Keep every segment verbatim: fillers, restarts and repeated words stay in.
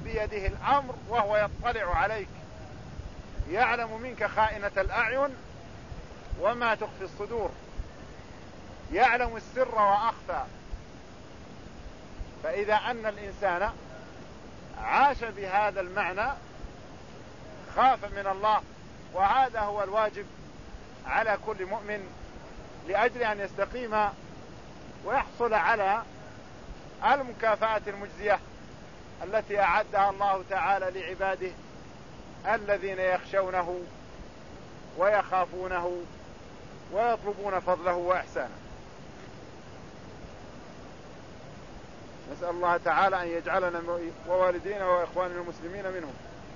بيده الأمر وهو يطلع عليك، يعلم منك خائنة الأعين وما تخفي الصدور، يعلم السر وأخفى. فإذا أن الإنسان عاش بهذا المعنى خاف من الله، وهذا هو الواجب على كل مؤمن لأجل أن يستقيم ويحصل على المكافأة المجزية التي أعدها الله تعالى لعباده الذين يخشونه ويخافونه ويطلبون فضله وإحسانه. نسأل الله تعالى أن يجعلنا ووالدينا وإخواننا المسلمين منهم.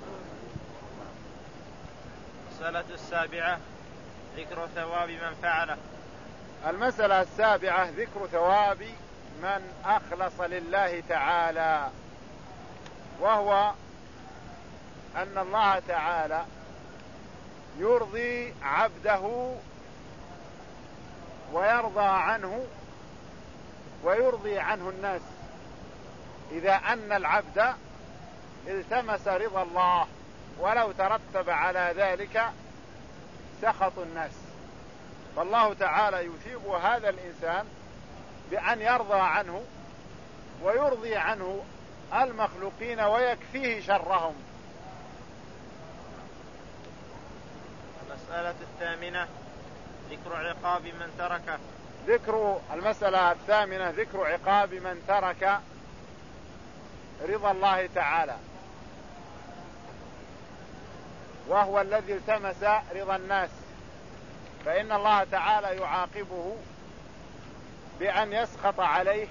المسألة السابعة ذكر ثواب من فعله. المسألة السابعة ذكر ثواب من أخلص لله تعالى، وهو أن الله تعالى يرضي عبده ويرضى عنه ويرضي عنه الناس، إذا أن العبد التمس رضا الله ولو ترتب على ذلك سخط الناس، فالله تعالى يثيب هذا الإنسان بأن يرضى عنه ويرضي عنه المخلوقين ويكفيه شرهم. المسألة الثامنة ذكر عقاب من تركه. ذكر المسألة الثامنة ذكر عقاب من ترك رضا الله تعالى، وهو الذي التمس رضا الناس، فإن الله تعالى يعاقبه بأن يسخط عليه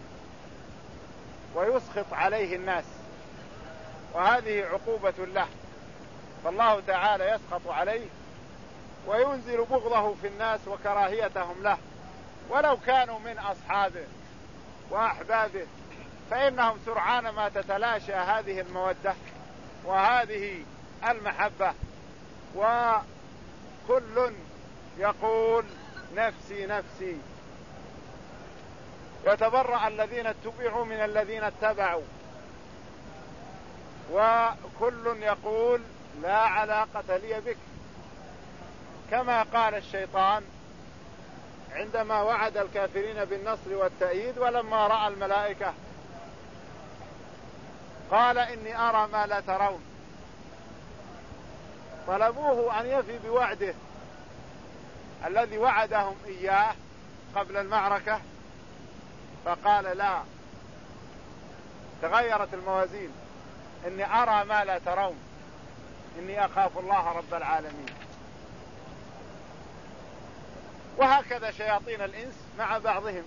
ويسخط عليه الناس، وهذه عقوبة له، فالله تعالى يسخط عليه وينزل بغضه في الناس وكراهيتهم له، ولو كانوا من أصحابه وأحبابه فإنهم سرعان ما تتلاشى هذه المودة وهذه المحبة، وكل يقول نفسي نفسي، يتبرأ الذين اتبعوا من الذين اتبعوا، وكل يقول لا علاقة لي بك، كما قال الشيطان عندما وعد الكافرين بالنصر والتأييد ولما رأى الملائكة قال إني أرى ما لا ترون، طلبوه أن يفي بوعده الذي وعدهم إياه قبل المعركة، فقال لا، تغيرت الموازين، إني أرى ما لا ترون، إني أخاف الله رب العالمين. وهكذا شياطين الإنس مع بعضهم،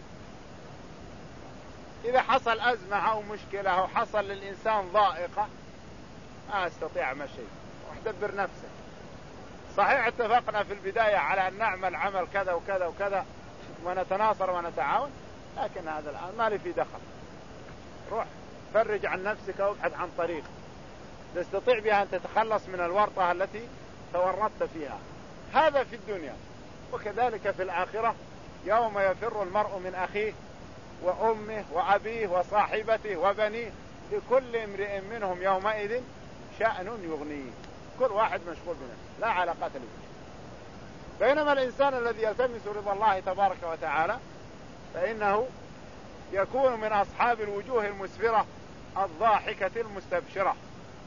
إذا حصل أزمة أو مشكلة أو حصل للإنسان ضائقة ما استطيع مشي، واحتبر نفسه. صحيح اتفقنا في البداية على أن نعمل عمل كذا وكذا وكذا ونتناصر ونتعاون، لكن هذا الآن ما لي في دخل، روح فرج عن نفسك وابحث عن طريق تستطيع بها أن تتخلص من الورطة التي تورطت فيها. هذا في الدنيا، وكذلك في الآخرة يوم يفر المرء من أخيه وأمه وأبيه وصاحبته وبنيه لكل امرئ منهم يومئذ شأن يغنيه، كل واحد مشغول بنفسه لا علاقة له. بينما الإنسان الذي يلتمس رضا الله تبارك وتعالى فإنه يكون من أصحاب الوجوه المسفرة الضاحكة المستبشرة.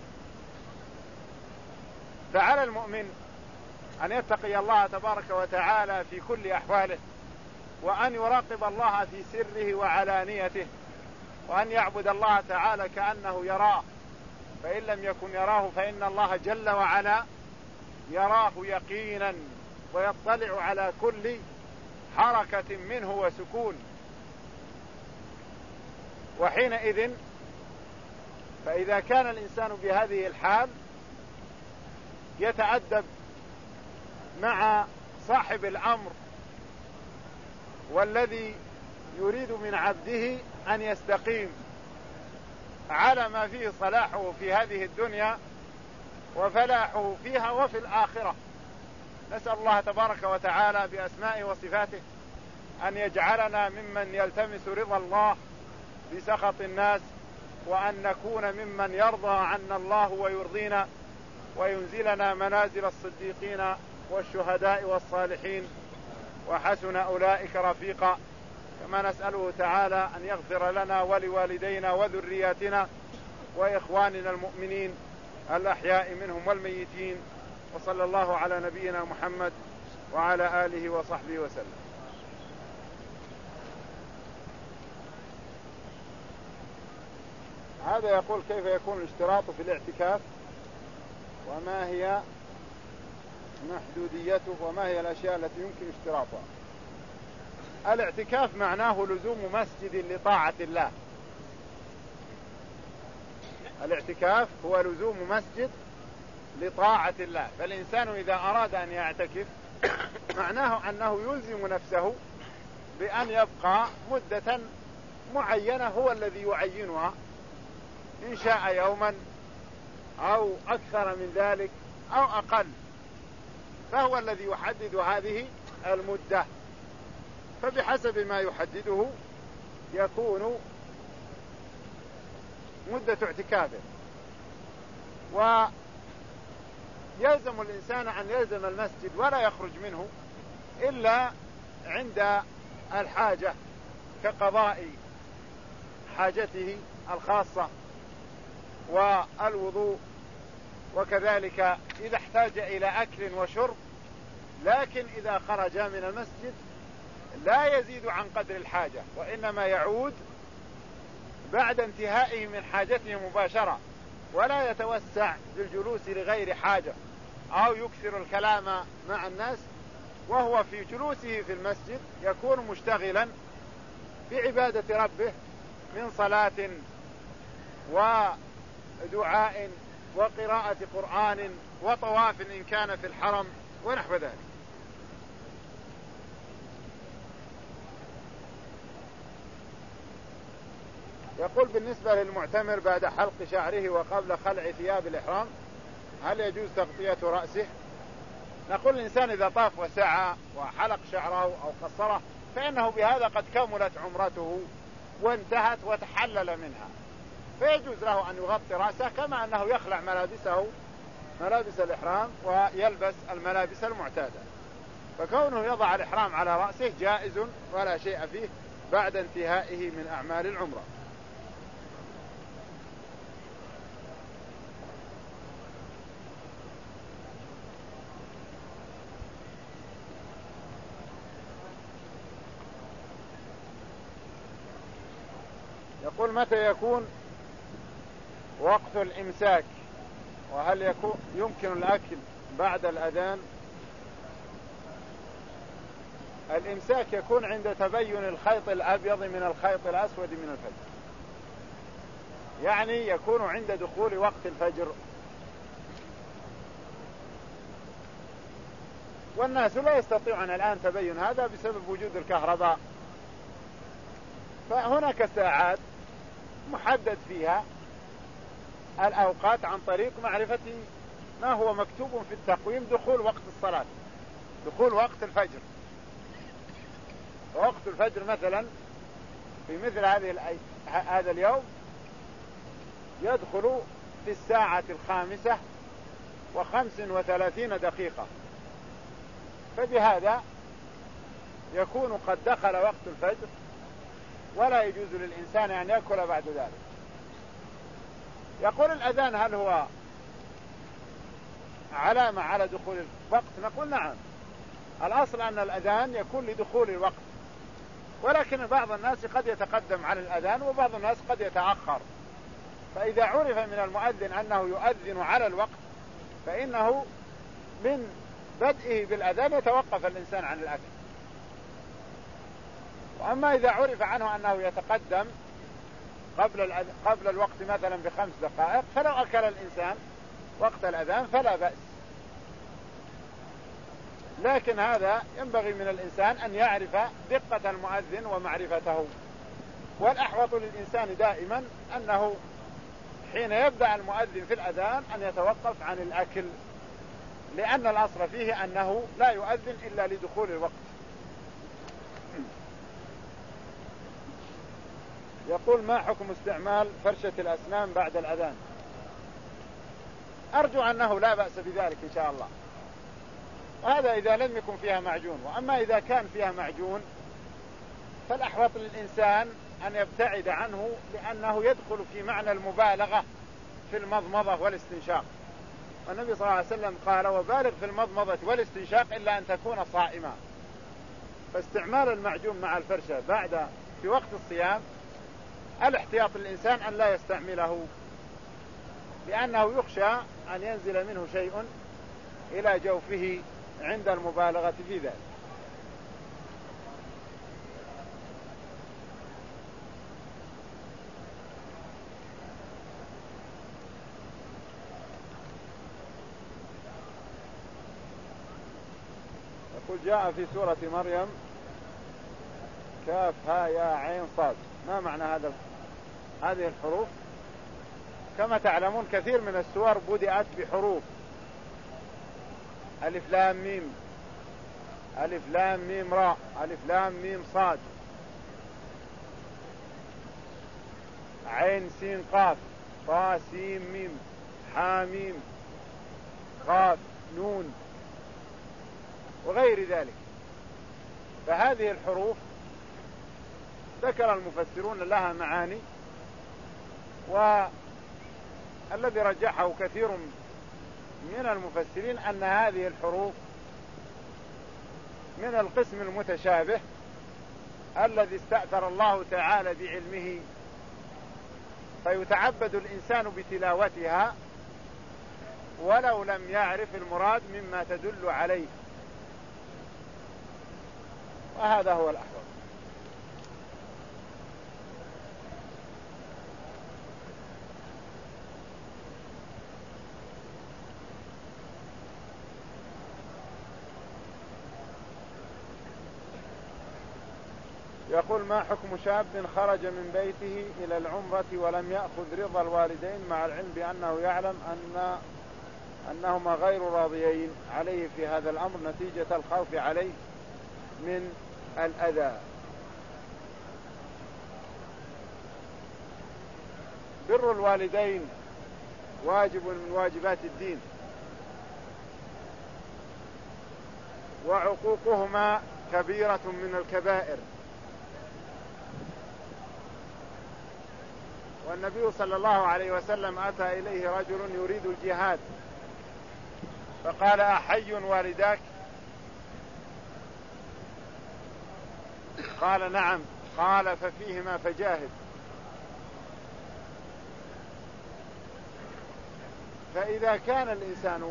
فعلى المؤمن أن يتقي الله تبارك وتعالى في كل أحواله، وأن يراقب الله في سره وعلانيته، وأن يعبد الله تعالى كأنه يراه، فإن لم يكن يراه فإن الله جل وعلا يراه يقينا ويطلع على كل حركة منه وسكون. وحينئذ فإذا كان الإنسان بهذه الحال يتأدب مع صاحب الأمر والذي يريد من عبده أن يستقيم على ما فيه صلاحه في هذه الدنيا وفلاحه فيها وفي الآخرة. نسأل الله تبارك وتعالى بأسمائه وصفاته أن يجعلنا ممن يلتمس رضا الله بسخط الناس، وأن نكون ممن يرضى عنا الله ويرضينا، وينزلنا منازل الصديقين والشهداء والصالحين، وحسن أولئك رفيقا. كما نسأله تعالى أن يغفر لنا ولوالدينا وذرياتنا وإخواننا المؤمنين الأحياء منهم والميتين. وصلى الله على نبينا محمد وعلى آله وصحبه وسلم. هذا يقول: كيف يكون الاشتراط في الاعتكاف، وما هي محدوديته، وما هي الأشياء التي يمكن اشتراطها؟ الاعتكاف معناه لزوم مسجد لطاعة الله. الاعتكاف هو لزوم مسجد لطاعة الله. فالإنسان إذا أراد أن يعتكف معناه أنه يلزم نفسه بأن يبقى مدة معينة هو الذي يعينها، إن شاء يوما أو أكثر من ذلك أو أقل، فهو الذي يحدد هذه المدة. فبحسب ما يحدده يكون مدة اعتكافه. ويلزم الإنسان أن يلزم المسجد ولا يخرج منه إلا عند الحاجة، كقضاء حاجته الخاصة والوضوء، وكذلك إذا احتاج إلى أكل وشرب. لكن إذا خرج من المسجد لا يزيد عن قدر الحاجة، وإنما يعود بعد انتهائه من حاجته مباشرة، ولا يتوسع بالجلوس لغير حاجة أو يكثر الكلام مع الناس. وهو في جلوسه في المسجد يكون مشتغلا بعبادة ربه من صلاة ودعاء وقراءة قرآن وطواف إن كان في الحرم ونحو ذلك. يقول: بالنسبة للمعتمر بعد حلق شعره وقبل خلع ثياب الإحرام هل يجوز تغطية رأسه؟ نقول: الإنسان إذا طاف وسعى وحلق شعره أو قصره فإنه بهذا قد كملت عمرته وانتهت وتحلل منها، فيجوز له أن يغطي رأسه، كما أنه يخلع ملابسه ملابس الإحرام ويلبس الملابس المعتادة. فكونه يضع الإحرام على رأسه جائز ولا شيء فيه بعد انتهائه من أعمال العمرة. يقول: متى يكون وقت الإمساك، وهل يكون يمكن الأكل بعد الأذان؟ الإمساك يكون عند تبين الخيط الأبيض من الخيط الأسود من الفجر، يعني يكون عند دخول وقت الفجر. والناس لا يستطيعون الآن تبين هذا بسبب وجود الكهرباء، فهناك ساعات محدد فيها الأوقات عن طريق معرفة ما هو مكتوب في التقويم دخول وقت الصلاة، دخول وقت الفجر. وقت الفجر مثلا في مثل هذه هذا اليوم يدخل في الساعة الخامسة وخمس وثلاثين دقيقة، فبهذا يكون قد دخل وقت الفجر، ولا يجوز للإنسان أن يأكل بعد ذلك. يقول: الأذان هل هو علامة على دخول الوقت؟ نقول: نعم، الأصل أن الأذان يكون لدخول الوقت، ولكن بعض الناس قد يتقدم على الأذان وبعض الناس قد يتأخر. فإذا عرف من المؤذن أنه يؤذن على الوقت فإنه من بدئه بالأذان يتوقف الإنسان عن الأكل. وأما إذا عرف عنه أنه يتقدم قبل قبل الوقت مثلا بخمس دقائق فلو أكل الإنسان وقت الأذان فلا بأس. لكن هذا ينبغي من الإنسان أن يعرف دقة المؤذن ومعرفته. والأحوط للإنسان دائما أنه حين يبدأ المؤذن في الأذان أن يتوقف عن الأكل، لأن الأصل فيه أنه لا يؤذن إلا لدخول الوقت. يقول: ما حكم استعمال فرشة الأسنان بعد الأذان؟ أرجو أنه لا بأس بذلك إن شاء الله، وهذا إذا لم يكن فيها معجون. وأما إذا كان فيها معجون فالأحوط للإنسان أن يبتعد عنه، لأنه يدخل في معنى المبالغة في المضمضة والاستنشاق. والنبي صلى الله عليه وسلم قال: وبالغ في المضمضة والاستنشاق إلا أن تكون صائما. فاستعمال المعجون مع الفرشة بعد في وقت الصيام الاحتياط للإنسان أن لا يستعمله، لأنه يخشى أن ينزل منه شيء إلى جوفه عند المبالغة في ذلك. يقول: جاء في سورة مريم كاف ها يا عين صاد، ما معنى هذا هذه الحروف؟ كما تعلمون كثير من السور بدأت بحروف ألف لام ميم، ألف لام ميم راء، ألف لام ميم صاد، عين سين قاف، طا سين ميم، حا ميم، قاف نون، وغير ذلك. فهذه الحروف ذكر المفسرون لها معاني، والذي رجحه كثير من المفسرين أن هذه الحروف من القسم المتشابه الذي استأثر الله تعالى بعلمه، فيتعبد الإنسان بتلاوتها ولو لم يعرف المراد مما تدل عليه، وهذا هو الأحوط. يقول: ما حكم شاب خرج من بيته إلى العمرة ولم يأخذ رضا الوالدين مع العلم بأنه يعلم أن أنهما غير راضيين عليه في هذا الأمر نتيجة الخوف عليه من الأذى؟ بر الوالدين واجب من واجبات الدين، وعقوقهما كبيرة من الكبائر. والنبي صلى الله عليه وسلم أتى إليه رجل يريد الجهاد فقال: أحي والداك؟ قال: نعم. قال: ففيهما فجاهد. فإذا كان الإنسان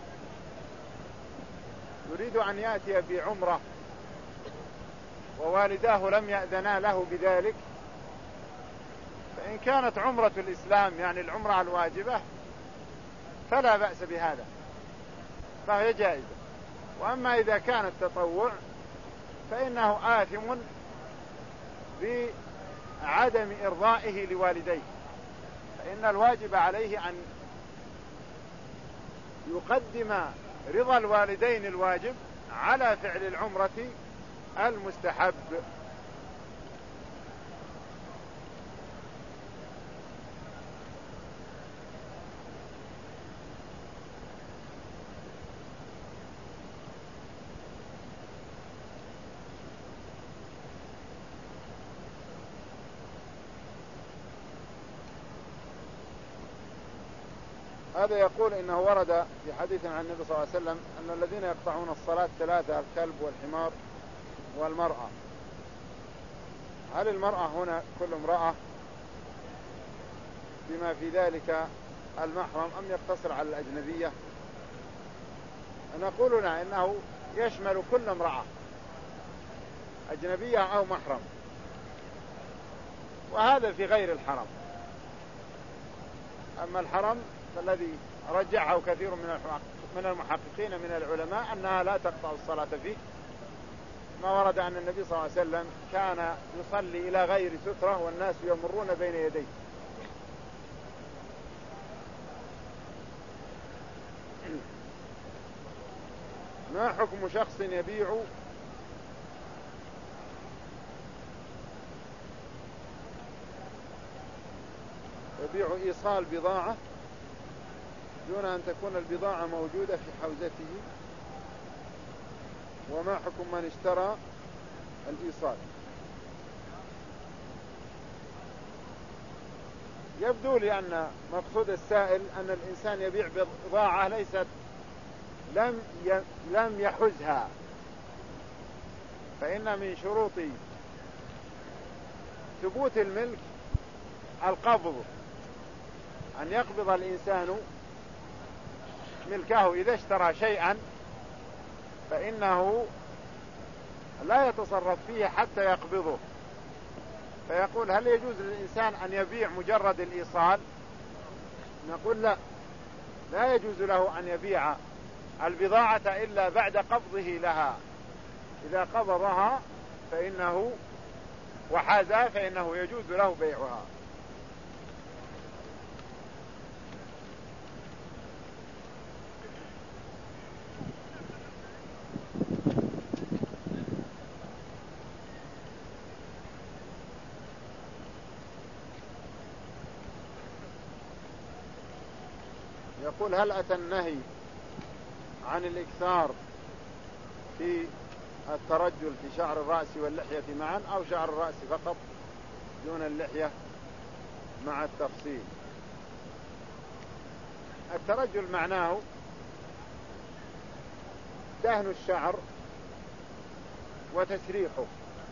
يريد أن يأتي بعمرة ووالداه لم يأذنا له بذلك، فإن كانت عمرة الإسلام يعني العمرة الواجبة فلا بأس بهذا، فهي جائزة. وأما إذا كان التطوع فإنه آثم بعدم إرضائه لوالديه، فإن الواجب عليه أن يقدم رضا الوالدين الواجب على فعل العمرة المستحب. هذا يقول إنه ورد في حديث عن النبي صلى الله عليه وسلم أن الذين يقطعون الصلاة ثلاثة: الكلب والحمار والمرأة. هل المرأة هنا كل امرأة بما في ذلك المحرم أم يقتصر على الأجنبية؟ نقول لنا إنه يشمل كل امرأة أجنبية أو محرم، وهذا في غير الحرم. أما الحرم فالذي رجعه كثير من المحققين من العلماء أنها لا تقطع الصلاة فيه، ما ورد أن النبي صلى الله عليه وسلم كان يصلي إلى غير سترة والناس يمرون بين يديه. ما حكم شخص يبيع يبيع إيصال بضاعة دون أن تكون البضاعة موجودة في حوزته؟ وما حكم من اشترى الإيصال؟ يبدو لي أن مقصود السائل أن الإنسان يبيع بضاعة ليست لم لم يحزها، فإن من شروط ثبوت الملك القبض، أن يقبض الإنسان ملكه. إذا اشترى شيئا فإنه لا يتصرف فيه حتى يقبضه، فيقول هل يجوز للإنسان أن يبيع مجرد الإيصال؟ نقول لا، لا يجوز له أن يبيع البضاعة إلا بعد قبضه لها. إذا قبضها فإنه وحازها فإنه يجوز له بيعها. يقول هل أتى النهي عن الإكثار في الترجل في شعر الرأس واللحية معا، أو شعر الرأس فقط دون اللحية مع التفصيل؟ الترجل معناه دهن الشعر وتسريحه،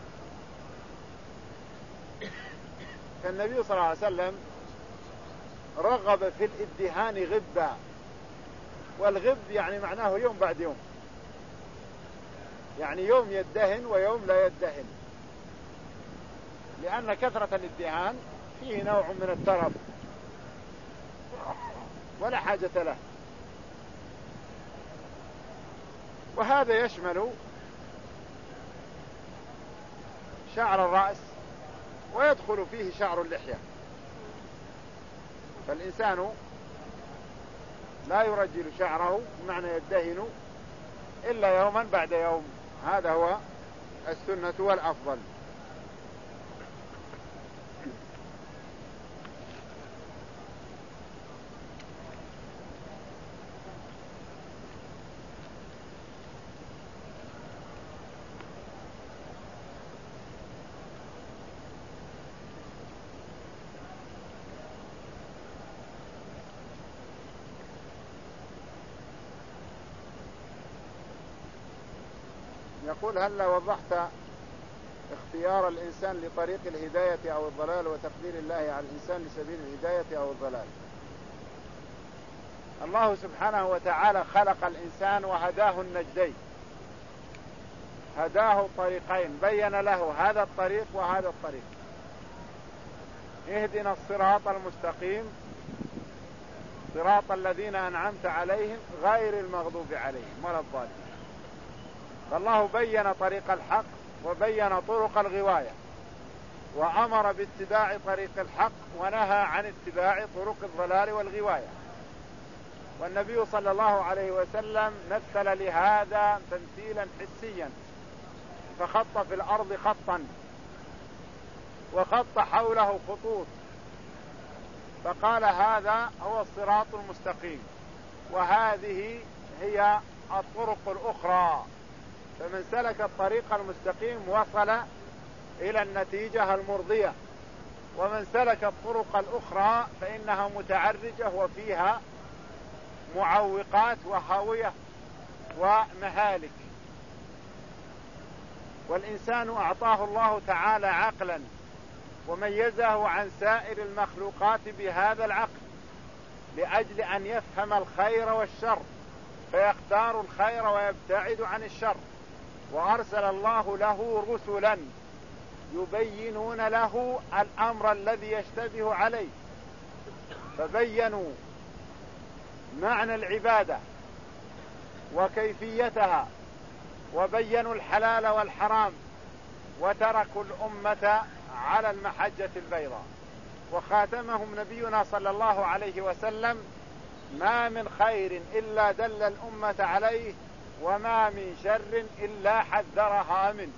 فالنبي صلى الله عليه وسلم رغب في الادهان غبا، والغب يعني معناه يوم بعد يوم، يعني يوم يدهن ويوم لا يدهن، لأن كثرة الادهان فيه نوع من الترف ولا حاجة له. وهذا يشمل شعر الرأس ويدخل فيه شعر اللحية، فالإنسان لا يرجل شعره بمعنى يدهن إلا يوما بعد يوم، هذا هو السنة والأفضل. يقول هل وضحت اختيار الإنسان لطريق الهداية أو الضلال وتقدير الله على الإنسان لسبيل الهداية أو الضلال؟ الله سبحانه وتعالى خلق الإنسان وهداه النجدين، هداه طريقين، بين له هذا الطريق وهذا الطريق. اهدنا الصراط المستقيم صراط الذين أنعمت عليهم غير المغضوب عليهم ولا الضالين. فالله بين طريق الحق وبين طرق الغواية، وأمر باتباع طريق الحق ونهى عن اتباع طرق الضلال والغواية. والنبي صلى الله عليه وسلم مثل لهذا تمثيلا حسيا، فخط في الأرض خطا وخط حوله خطوط، فقال هذا هو الصراط المستقيم، وهذه هي الطرق الأخرى، فمن سلك الطريق المستقيم وصل إلى النتيجة المرضية، ومن سلك الطرق الأخرى فإنها متعرجة وفيها معوقات وهاوية ومهالك. والإنسان أعطاه الله تعالى عقلا وميزه عن سائر المخلوقات بهذا العقل لأجل أن يفهم الخير والشر فيختار الخير ويبتعد عن الشر. وأرسل الله له رسلا يبينون له الأمر الذي يشتبه عليه، فبينوا معنى العبادة وكيفيتها، وبينوا الحلال والحرام، وتركوا الأمة على المحجة البيضاء. وخاتمهم نبينا صلى الله عليه وسلم: ما من خير إلا دل الأمة عليه، وما من شر إلا حذرها منه.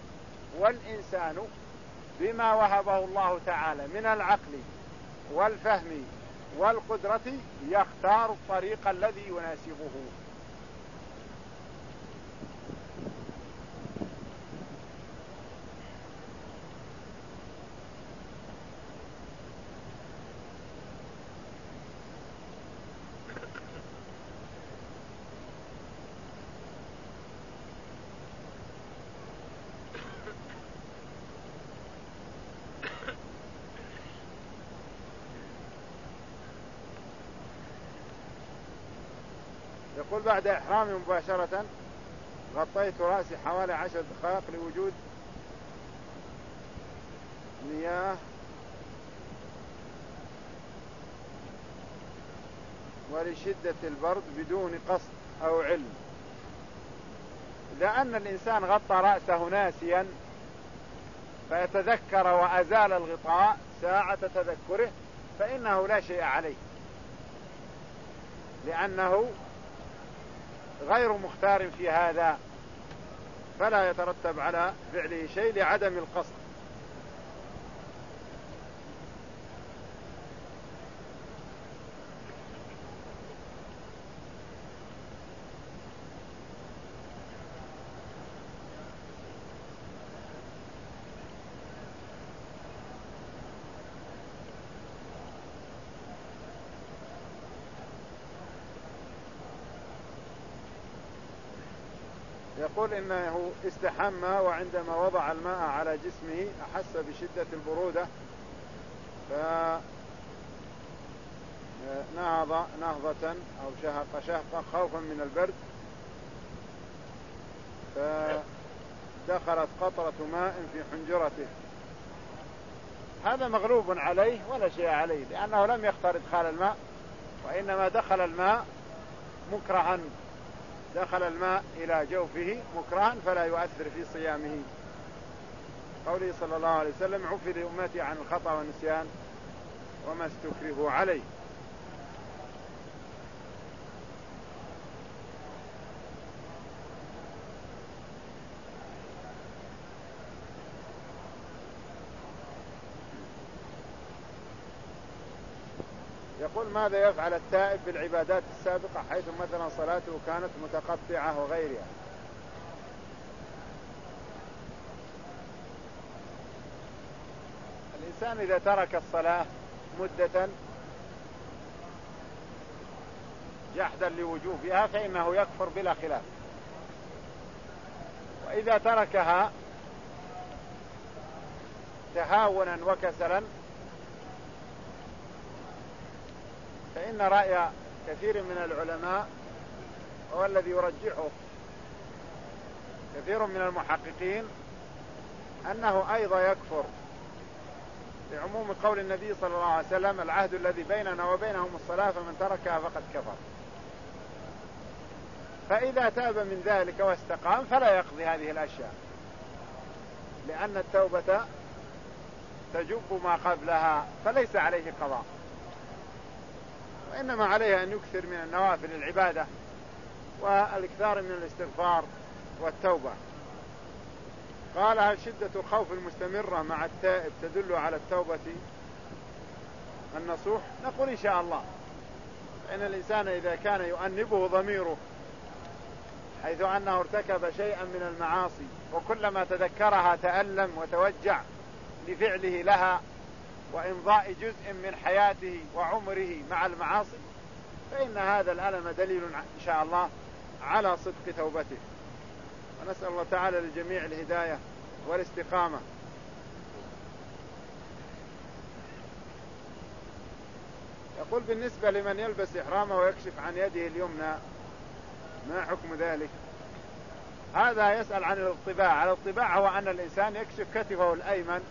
والإنسان بما وهبه الله تعالى من العقل والفهم والقدرة يختار الطريق الذي يناسبه. يقول بعد إحرامي مباشرة غطيت رأسي حوالي عشر دقائق لوجود مياه ولشدة البرد بدون قصد أو علم. لأن الإنسان غطى رأسه ناسيا فيتذكر وأزال الغطاء ساعة تذكره فإنه لا شيء عليه، لأنه غير مختار في هذا، فلا يترتب على فعله شيء لعدم القصد. يقول إنه استحمى وعندما وضع الماء على جسمه أحس بشدة البرودة فنهض نهضة أو شهق شهقة خوفا من البرد، فدخلت قطرة ماء في حنجرته. هذا مغلوب عليه ولا شيء عليه، لأنه لم يختار إدخال الماء، وإنما دخل الماء مكرها، دخل الماء إلى جوفه مكرها فلا يؤثر في صيامه. قوله صلى الله عليه وسلم: عفي لأمتي عن الخطأ والنسيان وما استكرهوا عليه. يقول: ماذا يفعل التائب بالعبادات السابقة حيث مثلا صلاته كانت متقطعة وغيرها؟ الإنسان إذا ترك الصلاة مدة جحدا لوجوبها فإنه يكفر بلا خلاف، وإذا تركها تهاونا وكسلا فإن رأي كثير من العلماء هو الذي يرجحه كثير من المحققين أنه أيضا يكفر، لعموم قول النبي صلى الله عليه وسلم: العهد الذي بيننا وبينهم الصلاة فمن تركها فقد كفر. فإذا تاب من ذلك واستقام فلا يقضي هذه الأشياء، لأن التوبة تجب ما قبلها، فليس عليه قضاء، وإنما عليه أن يكثر من النوافل العبادة والإكثار من الاستغفار والتوبة. قال: هل شدة الخوف المستمرة مع التائب تدل على التوبة النصوح؟ نقول إن شاء الله، فإن الإنسان إذا كان يؤنبه ضميره حيث أنه ارتكب شيئا من المعاصي وكلما تذكرها تألم وتوجع لفعله لها وإمضاء جزء من حياته وعمره مع المعاصي، فإن هذا الألم دليل إن شاء الله على صدق توبته. ونسأل الله تعالى للجميع الهداية والاستقامة. يقول: بالنسبة لمن يلبس إحرامه ويكشف عن يده اليمنى ما حكم ذلك؟ هذا يسأل عن الاطباع. الاطباع هو أن الإنسان يكشف كتفه الأيمن،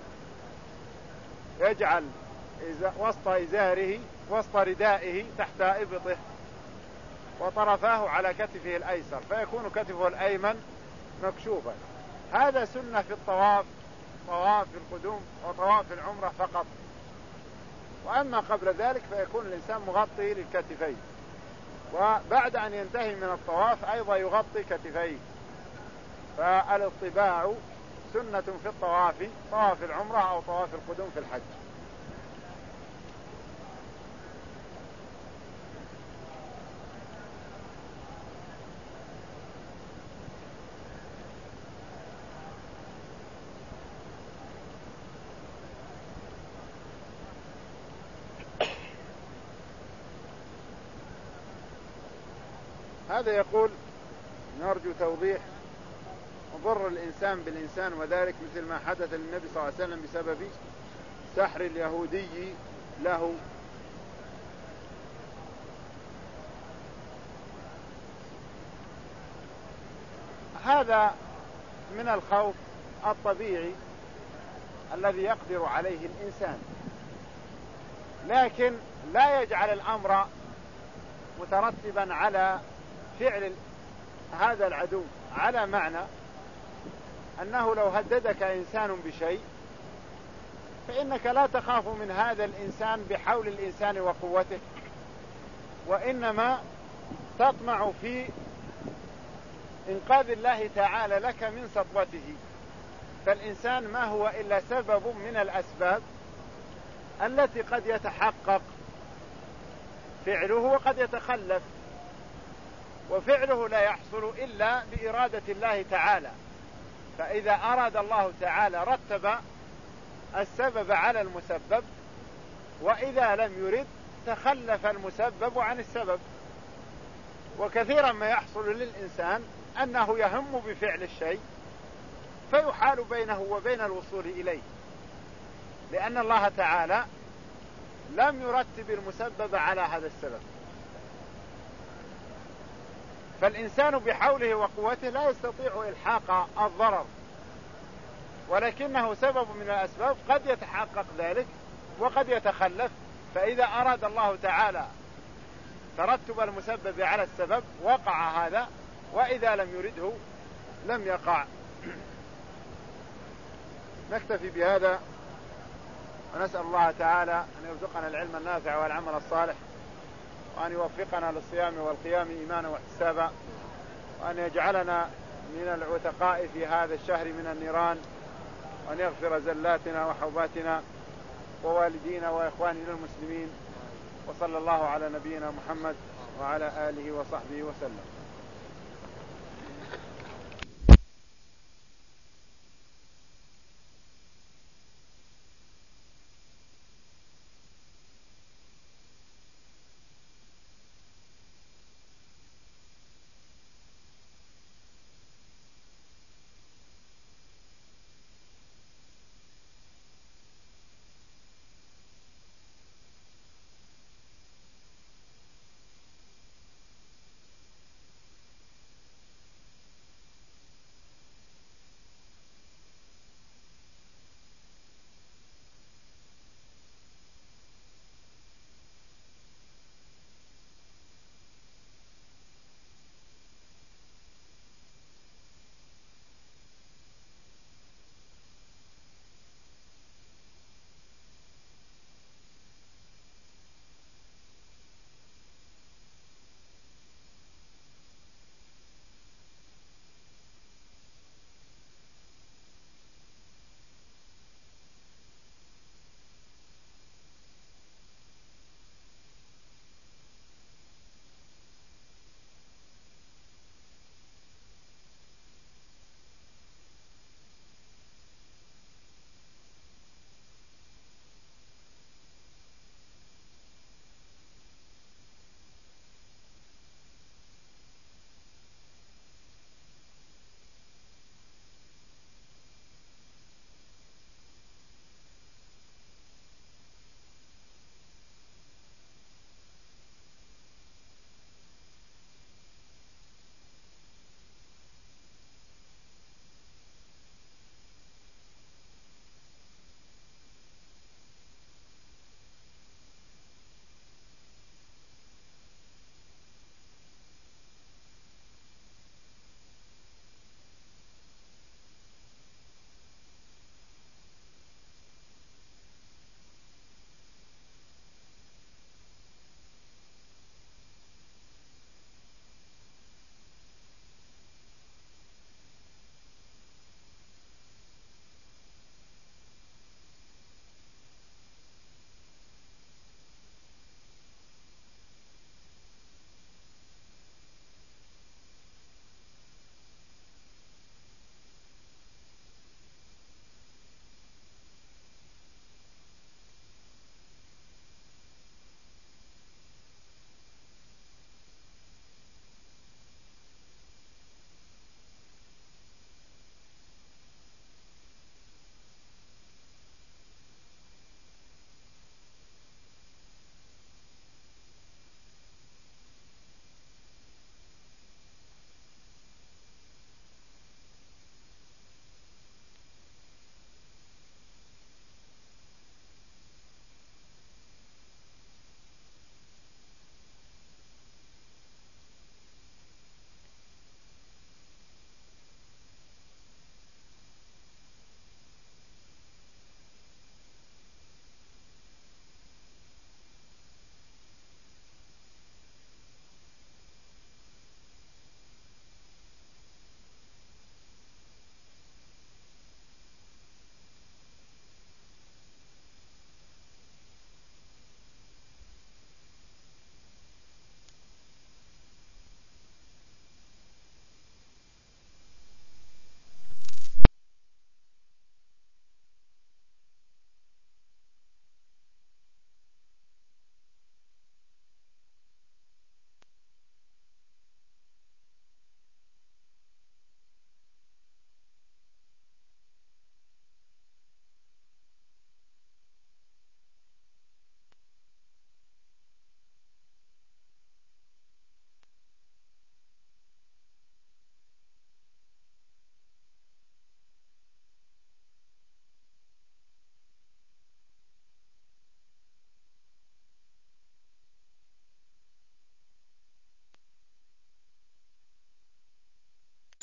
يجعل وسط إزاره وسط ردائه تحت إبطه وطرفاه على كتفه الأيسر، فيكون كتفه الأيمن مكشوفا. هذا سنة في الطواف، طواف القدوم وطواف العمرة فقط، وأما قبل ذلك فيكون الإنسان مغطي للكتفين، وبعد أن ينتهي من الطواف أيضا يغطي كتفيه. فالاطباع سنة في الطواف، طواف العمرة أو طواف القدوم في الحج. هذا يقول نرجو توضيح ضر الإنسان بالإنسان، وذلك مثل ما حدث للنبي صلى الله عليه وسلم بسبب سحر اليهودي له. هذا من الخوف الطبيعي الذي يقدر عليه الإنسان، لكن لا يجعل الأمر مترتبا على فعل هذا العدو، على معنى أنه لو هددك إنسان بشيء فإنك لا تخاف من هذا الإنسان بحول الإنسان وقوته، وإنما تطمع في إنقاذ الله تعالى لك من سطوته. فالإنسان ما هو إلا سبب من الأسباب التي قد يتحقق فعله وقد يتخلف، وفعله لا يحصل إلا بإرادة الله تعالى. فإذا أراد الله تعالى رتب السبب على المسبب، وإذا لم يرد تخلف المسبب عن السبب. وكثيرا ما يحصل للإنسان أنه يهم بفعل الشيء فيحال بينه وبين الوصول إليه، لأن الله تعالى لم يرتب المسبب على هذا السبب. فالإنسان بحوله وقوته لا يستطيع إلحاق الضرر، ولكنه سبب من الأسباب قد يتحقق ذلك وقد يتخلف. فإذا أراد الله تعالى ترتب المسبب على السبب وقع هذا، وإذا لم يرده لم يقع. نكتفي بهذا، ونسأل الله تعالى أن يرزقنا العلم النافع والعمل الصالح، وأن يوفقنا للصيام والقيام إيمانا واحتسابا، وأن يجعلنا من العتقاء في هذا الشهر من النيران، وأن يغفر زلاتنا وحوباتنا ووالدينا وإخواننا المسلمين. وصلى الله على نبينا محمد وعلى آله وصحبه وسلم.